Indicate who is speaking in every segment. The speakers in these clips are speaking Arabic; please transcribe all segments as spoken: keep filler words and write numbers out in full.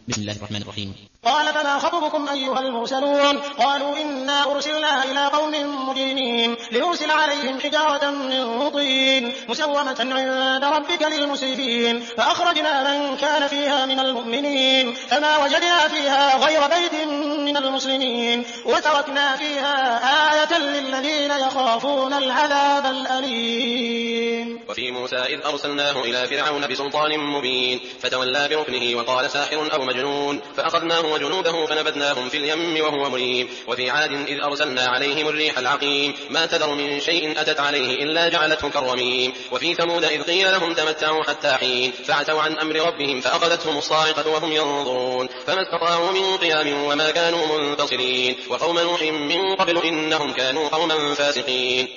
Speaker 1: بسم الله الرحمن الرحيم.
Speaker 2: قال فما خطبكم أيها المرسلون؟ قالوا إنا أرسلنا إلى قوم مجرمين لنرسل عليهم حجارة من طين مسومة عند ربك للمسرفين فأخرجنا من كان فيها من المؤمنين فما وجدنا فيها غير بيت من المسلمين وتركنا فيها آية للذين يخافون العذاب الأليم.
Speaker 3: وفي موسى إذ أرسلناه إلى فرعون بسلطان مبين فتولى بركنه وقال ساحر أو مجنون فأخذناه وجنوده فنبذناهم في اليم وهو مليم. وفي عاد إذ أرسلنا عليهم الريح العقيم ما تذر من شيء أتت عليه إلا جعلته كالرميم. وفي ثمود إذ قيل لهم تمتعوا حتى حين فعتوا عن أمر ربهم فأخذتهم الصاعقة وهم ينظرون فما استطاعوا من قيام وما كانوا منتصرين. وقوم نوح من قبل إنهم كانوا قوما فاسقين.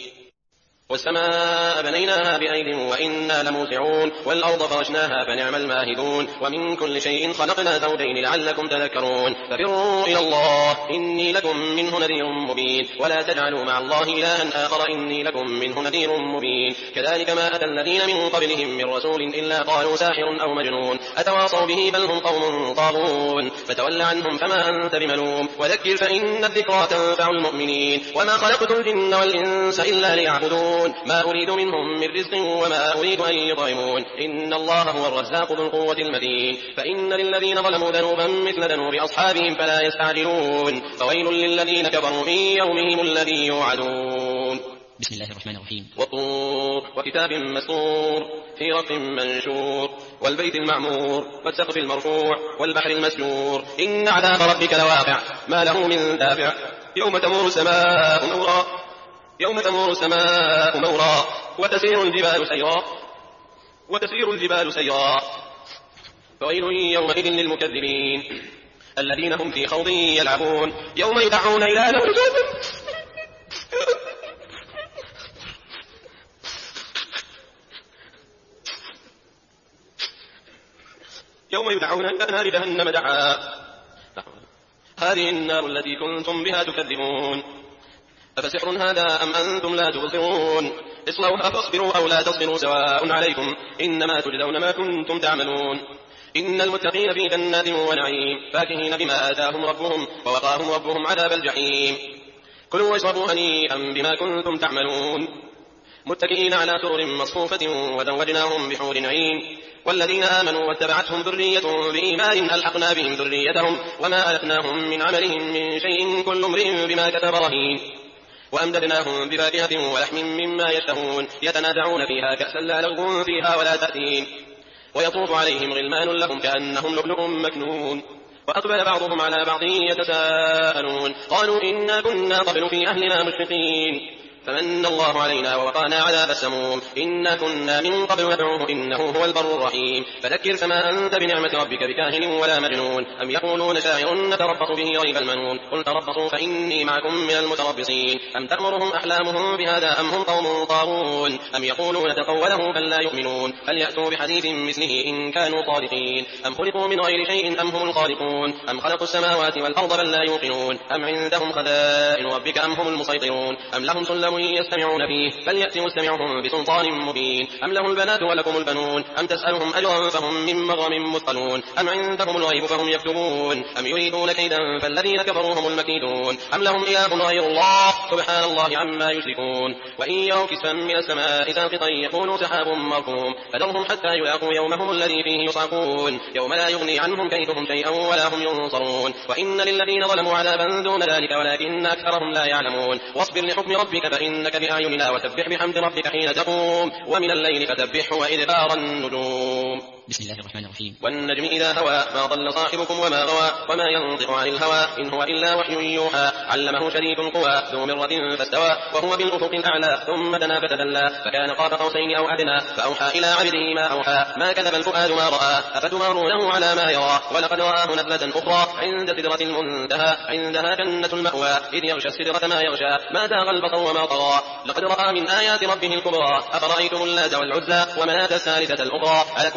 Speaker 3: والسماء بنيناها بأيد وإنا لموسعون والأرض فرشناها فنعم الماهدون. ومن كل شيء خلقنا زوجين لعلكم تذكرون. ففروا إلى الله إني لكم منه نذير مبين ولا تجعلوا مع الله إلها آخر إني لكم منه نذير مبين. كذلك ما أتى الذين من قبلهم من رسول إلا قالوا ساحر أو مجنون أتواصوا به بل هم قوم طاغون. فتول عنهم فما أنت بملوم وذكر فإن الذكرى تنفع المؤمنين. وما خلقت الجن والإنس إلا ليعبدون ما أريد منهم من رزق وما أريد أن يطعمون إن الله هو الرزاق ذو القوة المتين. فإن للذين ظلموا ذنوبا مثل ذنوب أصحابهم فلا يستعجلون فويل للذين كفروا من يومهم الذي يوعدون.
Speaker 1: بسم الله الرحمن الرحيم.
Speaker 3: والطور وكتاب مسطور في رق منشور والبيت المعمور والسقف المرفوع والبحر المسجور إن عذاب ربك لواقع ما له من دافع يوم تمور السماء نورا يوم تمور السماء مورا وتسير الجبال سيرا وتسير الجبال سيرا فويل يومئذ للمكذبين الذين هم في خوض يلعبون يوم يدعون إلى نار جهنم يوم يدعون إلى نار جهنم دعا هذه النار التي كنتم بها تكذبون أفسحر هذا أم أنتم لا تبصرون اصلوها فاصبروا أو لا تصبروا سواء عليكم إنما تجزون ما كنتم تعملون. إن المتقين في جنات ونعيم فاكهين بما آتاهم ربهم ووقاهم ربهم عذاب الجحيم. كلوا واشربوا هنيئا بما كنتم تعملون متكئين على سرر مصفوفة وزوجناهم بحور عين. والذين آمنوا واتبعتهم ذريتهم بإيمان ألحقنا بهم ذريتهم وما ألتناهم من عملهم من شيء كل امرئ بما كتب رهين. وأمددناهم بفاكهة ولحم مما يشتهون يتنازعون فيها كأسا لا لغو فيها ولا تأثيم. ويطوف عليهم غلمان لهم كأنهم لؤلؤ مكنون. وأقبل بعضهم على بعض يتساءلون قالوا إنا كنا قبل في أهلنا مشفقين فمن الله علينا ووقانا عذاب السموم إنا كنا من قبل ندعوه إنه هو البر الرحيم. فذكر فما أنت بنعمة ربك بكاهن ولا مجنون أم يقولون شاعر نتربص به ريب المنون قل تربصوا فإني معكم من المتربصين أم تأمرهم أحلامهم بهذا أم هم قوم طاغون أم يقولون تقوله بل لا يؤمنون فليأتوا بحديث مثله إن كانوا صادقين أم خلقوا من غير شيء أم هم الخالقون أم خلقوا السماوات والأرض بل لا يوقنون أم عندهم خزائن ربك أم هم المسيطرون أم لهم سلم يستمعون فيه فليأت مستمعهم بسلطان مبين أم لهم البنات ولكم البنون أم تسألهم أجرا فهم من مغرم مثقلون أم عندهم الغيب فهم يكتبون أم يريدون كيدا فالذين كفروا هم المكيدون أم لهم إله غير الله سبحان الله عما يشركون. وإن يروا كسفا من السماء ساقطا يقولوا سحاب مركوم فذرهم حتى يلاقوا يومهم الذي فيه يصعقون يوم لا يغني عنهم كيدهم شيئا ولا هم ينصرون. وإن للذين ظلموا عذابا دون ذلك ولكن أكثرهم لا يعلمون. واصبر لحكم ربك فإنك بأعيننا وسبح بحمد ربك حين تقوم ومن الليل فسبحه وإدبار النجوم.
Speaker 1: بسم الله الرحمن الرحيم.
Speaker 3: والنجم إذا هوى ما ضل صاحبكم وما غوى وما ينطق عن الهوى إن هو إلا وحي يوحى علمه شديد القوى ذو مرة فاستوى وهو بالأفق الأعلى ثم دنا فتدلى فكان قاب قوسين أو أدنى فأوحى إلى عبده ما أوحى ما كذب الفؤاد ما رأى أفتمارونه على ما يرى ولقد رآه نزلة أخرى عند سدرة المنتهى عندها جنة المأوى إذ يغشى السدرة ما يغشى ما زاغ البصر وما طغى لقد رأى من آيات ربه الكبرى أفرأيتم اللات والعزى ومناة الثالثة الأخرى ألكم الذكر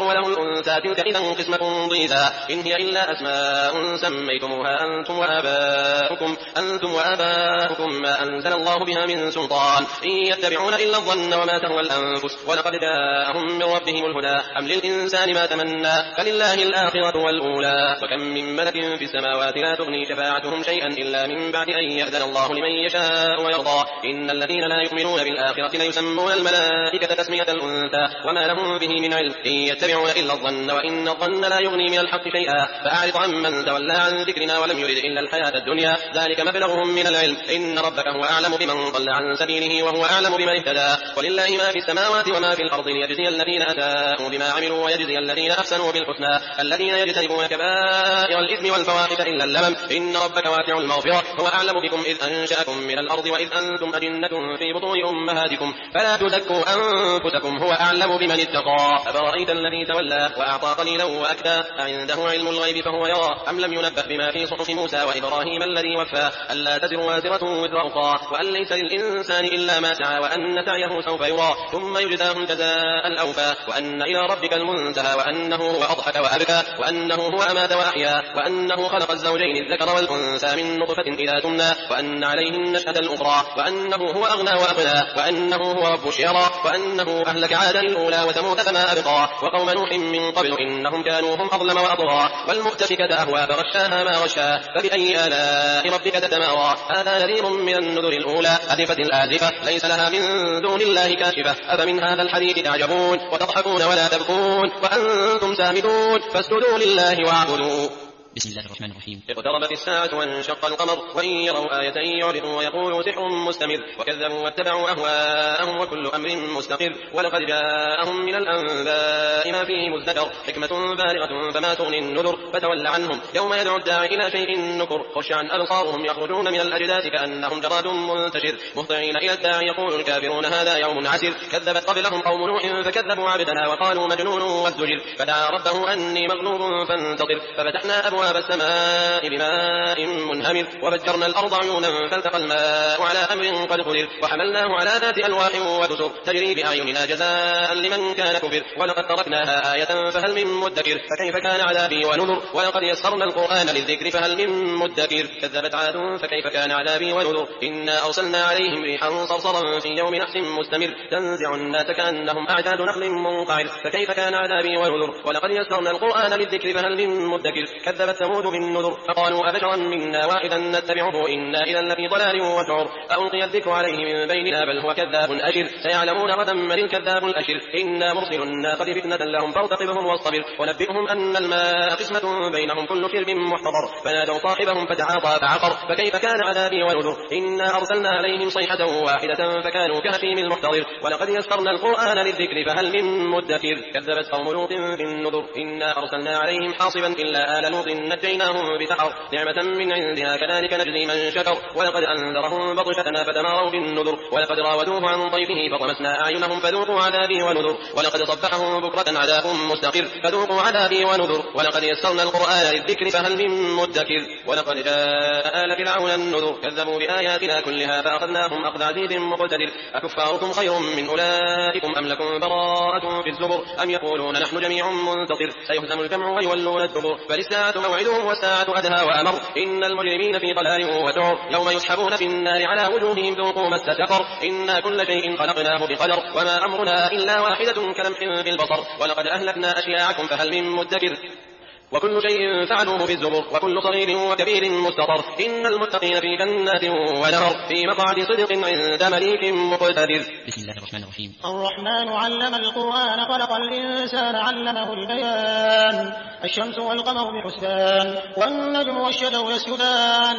Speaker 3: وله الأنثى تلك إذا قسمة ضيزى إن هي إلا أسماء سميتموها أنتم وآباؤكم أنتم وآباؤكم ما أنزل الله بها من سلطان إن يتبعون إلا الظن وما تهوى الأنفس ولقد جاءهم من ربهم الهدى أم للإنسان ما تمنى فلله الآخرة والأولى وكم من ملك في السماوات لا تغني شفاعتهم شيئا إلا من بعد أن يأذن الله لمن يشاء ويرضى إن الذين لا يؤمنون بالآخرة ليسمون الملائكة تسمية الأنثى وما لهم به من علم إن يتبعون إلا الظن وإن الظن لا يغني من الحق شيئا فأعرض عمن تولى عن ذكرنا ولم يرد إلا الحياة الدنيا ذلك مبلغهم من العلم إن ربك هو أعلم بمن ضل عن سبيله وهو أعلم بمن اهتدى ولله ما في السماوات وما في الأرض ليجزي الذين أساءوا بما عملوا ويجزي الذين أحسنوا بالحسنى الذين يجتنبون كبائر الإثم والفواحش إلا اللمم إن ربك واسع المغفرة هو أعلم بكم إذ أنشأكم من الأرض وإذ أنتم أجنة في بطون أمهاتكم فلا تزكوا أنفسكم هو أعلم بمن اتقى أفرأيت الذي تولى وأعطى قليلا وأكدى أعنده علم الغيب فهو يرى أم لم ينبأ بما في صحف موسى وإبراهيم الذي وفى ألا تزر وازرة وزر أخرى وأن ليس للإنسان إلا ما سعى وأن سعيه سوف يرى ثم يجزاه الجزاء الأوفى وأن إلى ربك المنتهى وأنه هو أضحك وأبكى وأنه هو أمات وأحيا وأنه خلق الزوجين الذكر والأنثى من نطفة إذا تمنى وأن عليه النشأة الأخرى وأنه هو أغنى وأقنى وأنه هو رب الشعرى وأنه أهلك عادا الأولى وثمود فما أبقى وقوم نوح من قبل إنهم كانوا هم أظلم وأطغى والمؤتفكة أهوى فغشاها ما غشا فبأي آلاء ربك تتمارى هذا نذير من النذر الأولى أزفت الآزفة ليس لها من دون الله كاشفة أفمن هذا الحديث تعجبون وتضحكون ولا تبكون وأنتم سامدون فاسجدوا لله واعبدوا
Speaker 1: بسم الله الرحمن الرحيم
Speaker 3: اقتربت الساعة وانشق القمر وإن يروا آية يعرضوا ويقولوا سحر مستمر وكذبوا واتبعوا أهواءهم وكل أمر مستقر ولقد جاءهم من الأنباء ما فيه مزدجر حكمة بالغة فما تغني النذر فتول عنهم يوم يدعو الداعي إلى شيء نكر خش عن أبصارهم يخرجون من الأجداث كأنهم جراد منتشر مهطعين إلى الداعي يقول الكافرون هذا يوم عسر كذبت قبلهم قوم نوح فكذبوا عبدنا وقالوا مجنون وازدجر فدعا ربه أني مغلوب فانتصر ففتحنا أبواب السماء بماء منهمر وفجرنا الأرض عيونا فالتقى الماء على أمر قد قدر وحملناه على ذات ألواح ودسر تجري بأعيننا جزاء لمن كان كفر ولقد تركناها آية فهل من مدكر فكيف كان عذابي ونذر ولقد يسرنا القرآن للذكر فهل من مدكر كذبت عاد فكيف كان عذابي ونذر إنا أرسلنا عليهم ريحا صرصرا في يوم نحس مستمر تنزع الناس كأنهم أعجاز نخل منقعر فكيف كان عذابي ونذر ولقد يسرنا القرآن للذكر فهل من مدكر كذبت ثمود بالنذر فقالوا أبشرا منا واحدا نتبعه إنا إذا لفي ضلال وسعر ألقي الذكر عليه من بيننا بل هو كذاب أشر سيعلمون غدا من الكذاب الأشر إنا مرسل الناقة فتنة لهم فارتقبهم واصطبر ونبئهم أن الماء قسمة بينهم كل شرب محتضر فنادوا صاحبهم فتعاطى فعقر فكيف كان عذابي ونذر إنا أرسلنا عليهم صيحة واحدة فكانوا كهشيم المحتضر ولقد يسرنا القرآن للذكر فهل من مدكر كذبت قوم لوط بالنذر إنا أرسلنا عليهم حاصبا إلا آل لوط نجيناهم بسحر نعمة من عندنا كذلك نجزي من شكر ولقد أنذرهم بطشتنا فتماروا بالنذر ولقد راودوه عن ضيفه فطمسنا أعينهم فذوقوا عذابي ونذر ولقد صبحهم بكرة عذاب مستقر فذوقوا عذابي ونذر ولقد يسرنا القرآن للذكر فهل من مدكر ولقد جاء آل فرعون النذر كذبوا بآياتنا كلها فأخذناهم أخذ عزيز مقتدر أكفاركم خير من أولئكم أم لكم براءة في الزبر أم يقولون نحن جميع منتصر سيهزم الجمع ويولون الدبر بل الساعة موعدهم والساعة أدهى وأمر إن المجرمين في ضلال وسعر يوم يسحبون في النار على وجوههم ذوقوا مس سقر إنا كل شيء خلقناه بقدر وما أمرنا إلا واحدة كلمح بالبصر ولقد أهلكنا أشياعكم فهل من مدكر وكل شيء فعلوه بالزبر وكل صغير وكبير مستطر إن المتقين في جنات ونهر في مقعد صدق عند مليك مقتدر
Speaker 1: بسم الله الرحمن الرحيم
Speaker 2: الرحمن علم القرآن خلق الإنسان علمه البيان الشمس والقمر بحسبان والنجم والشجر يسجدان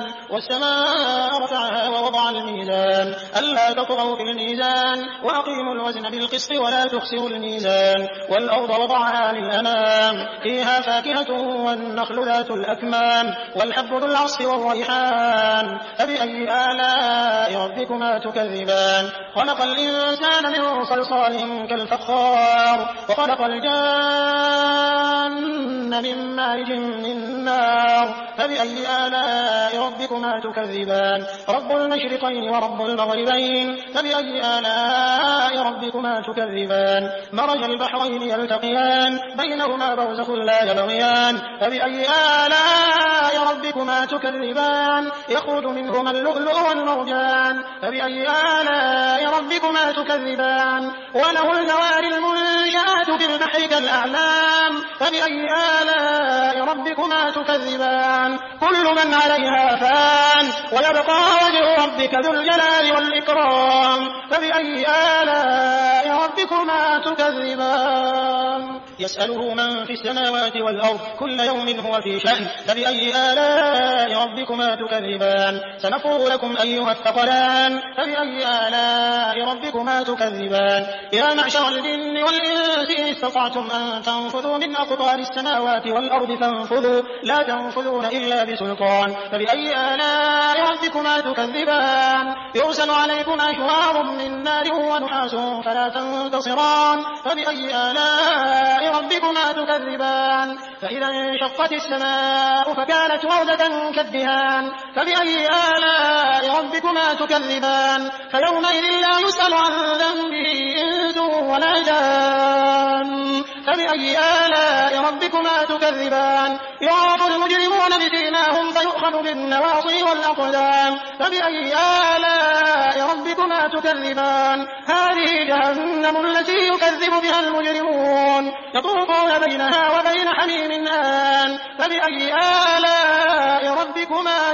Speaker 2: والسماء رفعها ووضع الميزان ألا تطغوا في الميزان وأقيموا الوزن بالقسط ولا تخسروا الميزان والأرض وضعها للأنام فيها فاكهة والنخل ذات الأكمام والحب ذو العصف والريحان فبأي آلاء ربكما تكذبان خلق الإنسان من صلصال كالفخار وخلق الجان من مارج من نار فبأي آلاء ربكما تكذبان رب المشرقين ورب المغربين فبأي آلاء ربكما تكذبان مرج البحرين يلتقيان بينهما برزخ لا يبغيان فبأي آلاء ربكما تكذبان يخرج منهما اللؤلؤ والمرجان فبأي آلاء ربكما تكذبان وله الجوار المنشآت في البحر كالأعلام فبأي آلاء ربكما تكذبان كل من عليها فان ويبقى وجه ربك ذو الجلال والإكرام فبأي آلاء ربكما تكذبان يسأله من في السماوات والأرض كل يوم هو في شأن فبأي آلاء ربكما تكذبان سنفرغ لكم أيها الثقلان فبأي آلاء ربكما تكذبان يا معشر الجن والإنس إن استطعتم أن تنفذوا من أقطار السماوات والأرض فانفذوا لا تنفذون إلا بسلطان فبأي آلاء ربكما تكذبان يرسل عليكما شواظ من نار ونحاس فلا تنتصران فبأي آلاء ربكما تكذبان فإذا انشقت السماء فكانت وردة كالدهان فبأي آلاء ربكما تكذبان فيومئذ لا يسأل عن ذنبه إنس ولا جان فبأي آلاء ربكما تكذبان يعرف المجرمون بسيماهم فيؤخذ بالنواصي والأقدام فبأي آلاء ربكما تكذبان هذه جهنم التي يكذب بها المجرمون يطوفون بينها وبين حميم آن فبأي آلاء ربكما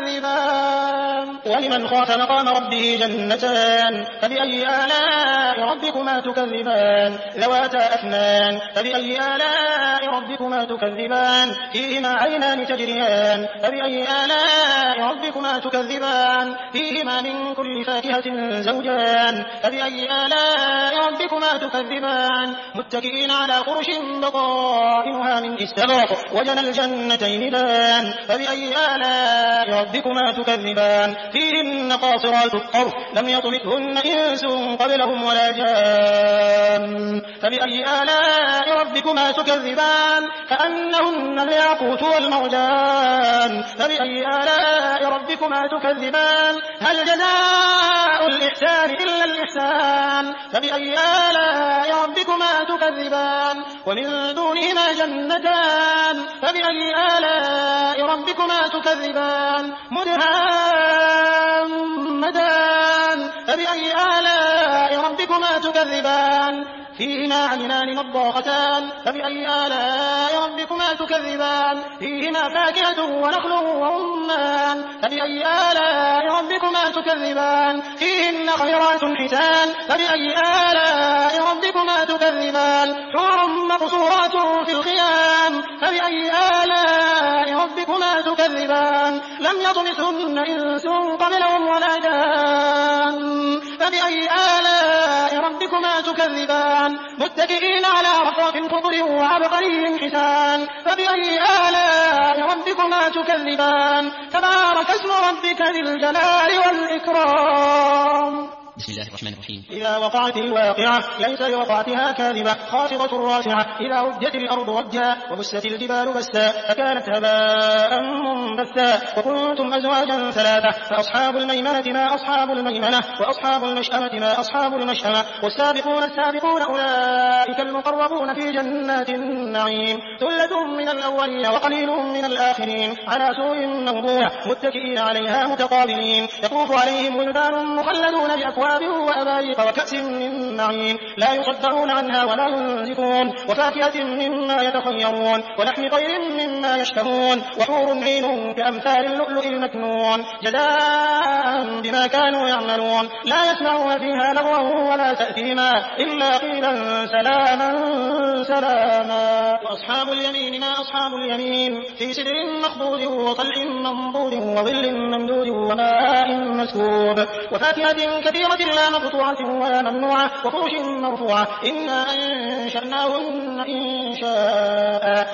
Speaker 2: تكذبان ولمن خاف مقام ربه جنتان فبأي آلاء ربكما تكذبان ذواتا أفنان فبأي آلاء ربكما تكذبان فيهما عينان تجريان فبأي آلاء ربكما تكذبان فيهما من كل فاكهة زوجان فبأي آلاء ربكما تكذبان متكئين على فرش بطائنها من استبرق وجنى الجنتين دان فبأي آلاء ربكما تكذبان فيهن قاصرات الطرف لم يطمثهن إنس قبلهم ولا جان فبأي آلاء ربكما تكذبان كأنهن الياقوت والمرجان فبأي آلاء ربكما تكذبان هل جزاء الإحسان إلا الإحسان فبأي آلاء ربكما تكذبان ومن دونهما جنتان فبأي آلاء ربكما تكذبان مدهامتان فبأي آلاء ربكما تكذبان فيهما عينان نضاختان فبأي آلاء ربكما تكذبان فيهما فاكهة ونخل ورمان فبأي آلاء ربكما تكذبان فيهن خيرات حسان فبأي آلاء ربكما تكذبان حور مقصورات في الخيام فبأي آلاء ربكما تكذبان لم يطمثهن إنس قبلهم ولا جان فبأي آلاء ربكما تكذبان متكئين على رفرف خضر وعبقري حسان فبأي آلاء ربكما تكذبان تبارك اسم ربك ذي الجلال والإكرام
Speaker 1: بسم الله الرحمن الرحيم
Speaker 2: إذا وقعت الواقعة ليس لوقعتها كاذبة خافضة رافعة إذا رجت الأرض رجا وبست الجبال بسا فكانت هباء منبثا وكنتم أزواجا ثلاثة فأصحاب الميمنة ما أصحاب الميمنة وأصحاب المشأمة ما أصحاب المشأمة والسابقون السابقون أولئك المقربون في جنات النعيم ثلة من الأولين وقليل من الآخرين على سور موضوع متكئين عليها متقابلين يطوف عليهم ولدان مخلدون بأكواب وأباريق وكأس من معين لا يصدعون عنها ولا ينزفون وفاكهة مما يتخيرون ولحم طير مما يشتهون وحور عين كأمثال اللؤلؤ المكنون جزاء بما كانوا يعملون لا يسمعون فيها لغوا ولا تأثيما إلا قيلا سلاما سلاما وأصحاب اليمين ما أصحاب اليمين في سدر مخضود وطلع منضود وظل ممدود وماء مسكوب وفاكهة كثيرة لا مقطوعة ولا ممنوعة وفرش مرفوعة إنا أنشأناهن إنشاء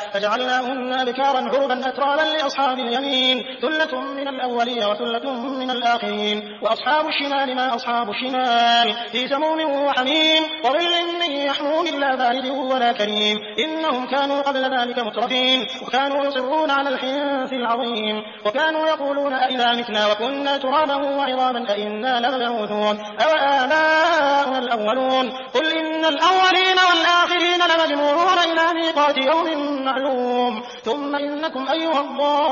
Speaker 2: فجعلناهن أبكارا عربا أترابا لأصحاب اليمين ثلة من الأولين وثلة من الآخرين وأصحاب الشمال ما أصحاب الشمال في سموم وحميم وظل من يحموم لا بارد ولا كريم إنهم كانوا قبل ذلك مترفين وكانوا يصرون على الحنث العظيم وكانوا يقولون أئذا متنا وكنا ترابا وعظاما أئنا لمبعوثون أو آباؤنا الأولون قل إن الأولين والآخرين لمجموعون إلى ميقات يوم معلوم ثم إنكم أيها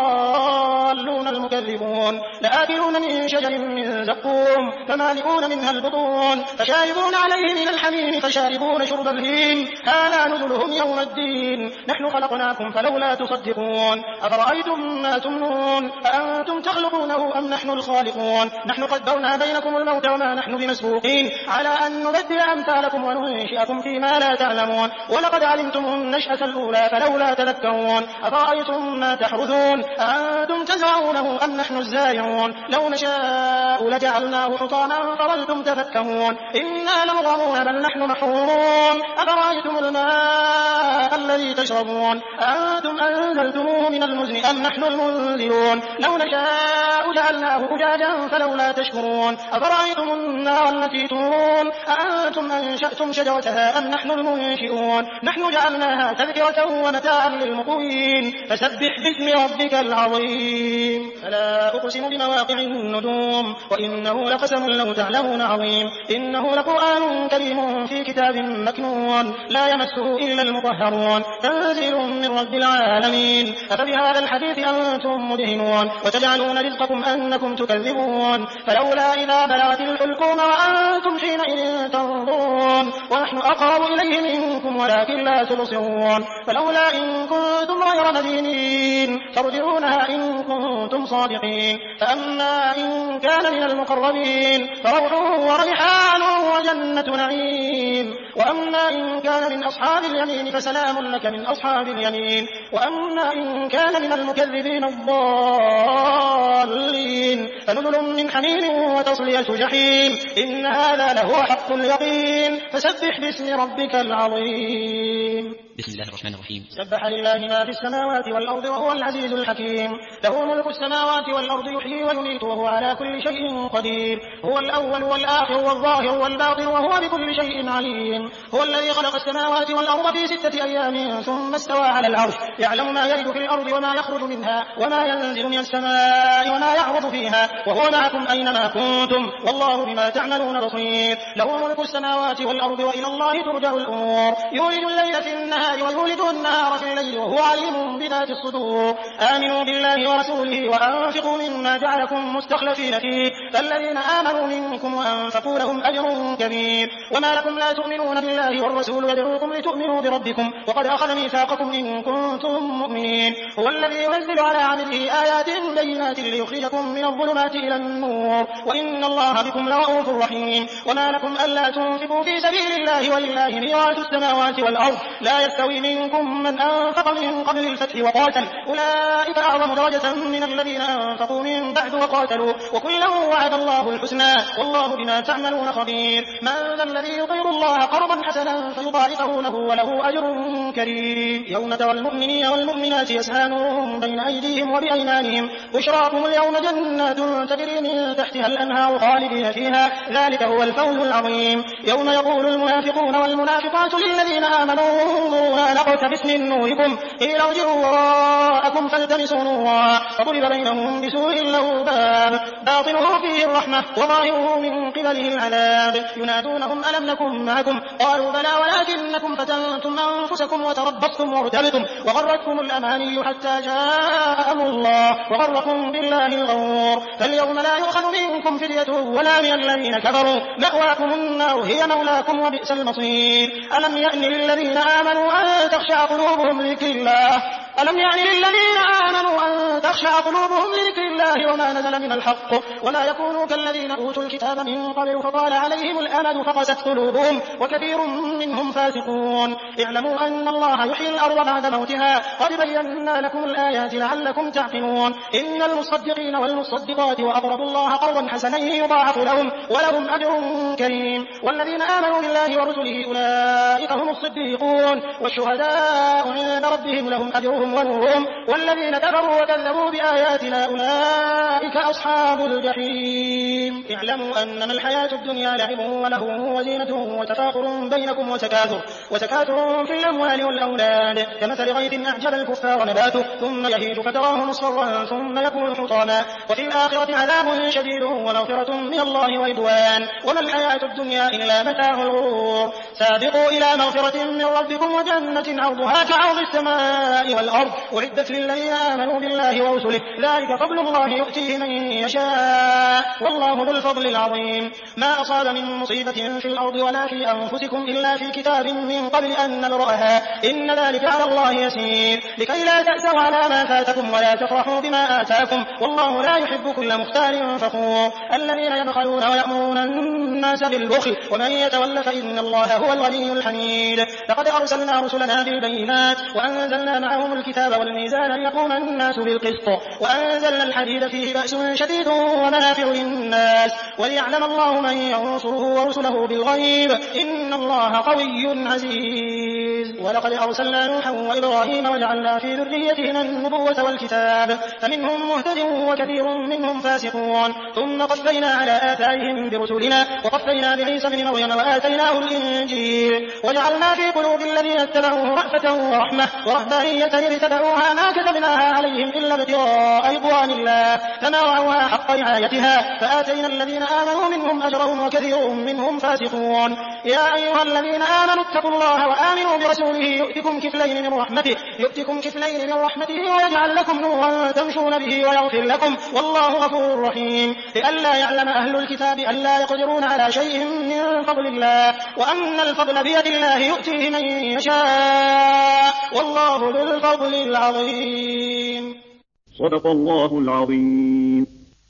Speaker 2: الضالون المكذبون لآكلون من شجر من زقوم فمالئون منها البطون فشاربون عليه من الحميم فشاربون شرب الهيم هذا نزلهم يوم الدين نحن خلقناكم فلولا تصدقون أفرأيتم ما تمنون أأنتم تخلقونه أم نحن الخالقون نحن قدرنا بينكم الموت وما نحن بمسبوقين على أن نبدل أمثالكم وننشئكم فيما لا تعلمون ولقد علمتم النشأة الأولى فلولا تذكرون أفرأيتم ما تحرثون أأنتم تزرعونه أم نحن الزارعون لو نشاء لجعلناه حطاما فظلتم تفكهون إنا لمغرمون بل نحن محرومون أفرأيتم الماء الذي تشربون أأنتم أنزلتموه من المزن أم نحن المنزلون لو نشاء جعلناه أجاجا فلولا تشكرون أفرأيتم النار التي تورون أأنتم أنشأتم شجرتها أم نحن المنشئون نحن جعلناها تذكرة ومتاعا للمقوين فسبح باسم ربك العظيم فلا أقسم بمواقع النجوم وإنه لقسم لو تعلمون عظيم إنه لقرآن كريم في كتاب مكنون لا يمسه إلا المطهرون تنزيل من رب العالمين أفبهذا الحديث أنتم مدهنون وتجعلون رزقكم أنكم تكذبون فلولا إذا بلغت الحلقوم وأنتم حينئذ تنظرون ونحن أقرب إليه منكم ولكن لا تبصرون فلولا إن كنتم غير مدينين ترجعونها إن كنتم صادقين فأما إن كان من المقربين فروح وريحان وجنة نعيم وأما إن كان من أصحاب اليمين فسلام لك من أصحاب اليمين وأما إن كان من المكذبين الضالين فنزل من حميم وتصلية جحيم إن هذا لهو حق اليقين فسبح باسم ربك العظيم
Speaker 1: بسم الله الرحمن الرحيم
Speaker 2: سبح لله ما في السماوات والأرض وهو العزيز الحكيم له ملك السماوات والأرض يحيي ويميت وهو على كل شيء قدير هو الأول والآخر والظاهر والباطن وهو بكل شيء عليم هو الذي خلق السماوات والأرض في ستة أيام ثم استوى على العرش يعلم ما يلج في الأرض وما يخرج منها وما ينزل من السماء وما يعرض فيها وهو معكم أينما كنتم والله بما تعملون بصير له ملك السماوات والأرض وإلى الله ترجع الأمور يولد الليل في النهار ويولد النهار في الليل وهو عليم بذات الصدور آمنوا بالله ورسوله وأنفقوا مما جعلكم مستخلفين فيه فالذين آمنوا منكم وأنفقوا لهم أجر كبير وما لكم لا تؤمنون بالله والرسول يدعوكم لتؤمنوا بربكم وقد أخذ ميثاقكم إن كنتم مؤمنين هو الذي ينزل على عبده آيات بينات ليخرجكم من الظلمات إلى النور وإن الله بكم لرؤوف رحيم وما لكم ألا تنفقوا في سبيل الله ولله ميراث السماوات والأرض لا يستوي منكم من أنفق من قبل الفتح وقاتل أولئك أعظم درجة من الذين أنفقوا من بعد وقاتلوا وكلا وعد الله الحسنى والله بما تعملون خبير من ذا الذي يطير الله قرضا حسنا فيضاعفه له وله أجر كريم يوم ترى المؤمنين والمؤمنات يسعى نورهم بين أيديهم وبأيمانهم بشراكم اليوم جنات تجري من تحتها الأنهار خالدين فيها ذلك هو الفوز العظيم يوم يقول المنافقون والمنافقات للذين آمنوا انظرونا نقتبس من نوركم قيل ارجعوا وراءكم فالتمسوا نورا فضرب بينهم بسور له باب باطنه فيه الرحمة وظاهره من قبله العذاب ينادونهم ألم نكن معكم قالوا بلى ولكنكم فتنتم أنفسكم وتربصتم وارتبتم وغرتكم الأماني حتى جاء أمر الله وغركم بالله الغرور فاليوم لا يؤخذ منكم فدية ولا من الذين كفروا مأواكم النار هي مولاكم وبئس المصير ألم يأن للذين آمنوا أن تخشع قلوبهم لذكر الله ألم يعني للذين آمنوا أن تخشع تخشع قلوبهم لذكر الله وما نزل من الحق ولا يكونوا كالذين أوتوا الكتاب من قبل فطال عليهم الأمد فقست قلوبهم وكثير منهم فاسقون. اعلموا أن الله يحيي الأرض بعد موتها قد بينا لكم الآيات لعلكم تعقلون. إن المصدقين والمصدقات وأقرضوا الله قرضا حسنا يضاعف لهم ولهم أجر كريم. والذين آمنوا بالله ورسله أولئك هم الصديقون والشهداء عند ربهم لهم أجرهم ونورهم. والذين كفروا وكذبوا بآياتنا أولئك أصحاب الجحيم. اعلموا أنما الحياة الدنيا لعب ولهو وزينة وتفاخر بينكم وتكاثر وتكاثر في الأموال والأولاد كمثل غيث أعجب الكفار نباته ثم يهيج فتراه مصفرا ثم يكون حطاما وفي الآخرة عذاب شديد ومغفرة من الله ورضوان وما الحياة الدنيا إلا متاع الغرور. سابقوا إلى مغفرة من ربكم وجنة عرضها كعرض السماء والأرض أعدت للذين آمنوا بالله ورسله ذلك فضل الله يؤتيه من يشاء والله ذو الفضل العظيم. ما أصاب من مصيبة في الأرض ولا في أنفسكم إلا في كتاب من قبل أن نبرأها إن ذلك على الله يسير لكي لا تأسوا على ما فاتكم ولا تفرحوا بما آتاكم والله لا يحب كل مختال فخور. الذين يبخلون ويأمرون الناس بالبخل ومن يتول فإن الله هو الغني الحميد. لقد أرسلنا رسلنا بالبينات وأنزلنا معهم الكتاب والميزان ليقوم الناس بالقسط وأنزلنا الحديد فيه بأس شديد ومنافع للناس وليعلم الله من ينصره ورسله بالغيب إن الله قوي عزيز. ولقد أرسلنا نوحا وإبراهيم وجعلنا في ذريتهما النبوة والكتاب فمنهم مهتد وكثير منهم فاسقون. ثم قفينا على آثارهم برسلنا وقفينا بعيسى بن مريم وآتيناه الإنجيل وجعلنا في قلوب الذين اتبعوه رأفة ورحمة ورهبانية ابتدعوها ما كتبناها عليهم إلا ابتغاء رضوان الله فما رعوها حق رعايتها فآتينا الذين آمنوا منهم أجرهم وكثير منهم فاسقون. يا أيها الذين آمنوا اتقوا الله وآمنوا برسوله يؤتكم كفلين من رحمته يؤتكم كفلين من رحمته ويجعل لكم نورا تمشون به ويغفر لكم والله غفور رحيم. لئلا يعلم أهل الكتاب ألا يقدرون على شيء من فضل الله وأن الفضل بيد الله يؤتيه من يشاء والله ذو الفضل العظيم.
Speaker 4: صدق الله العظيم.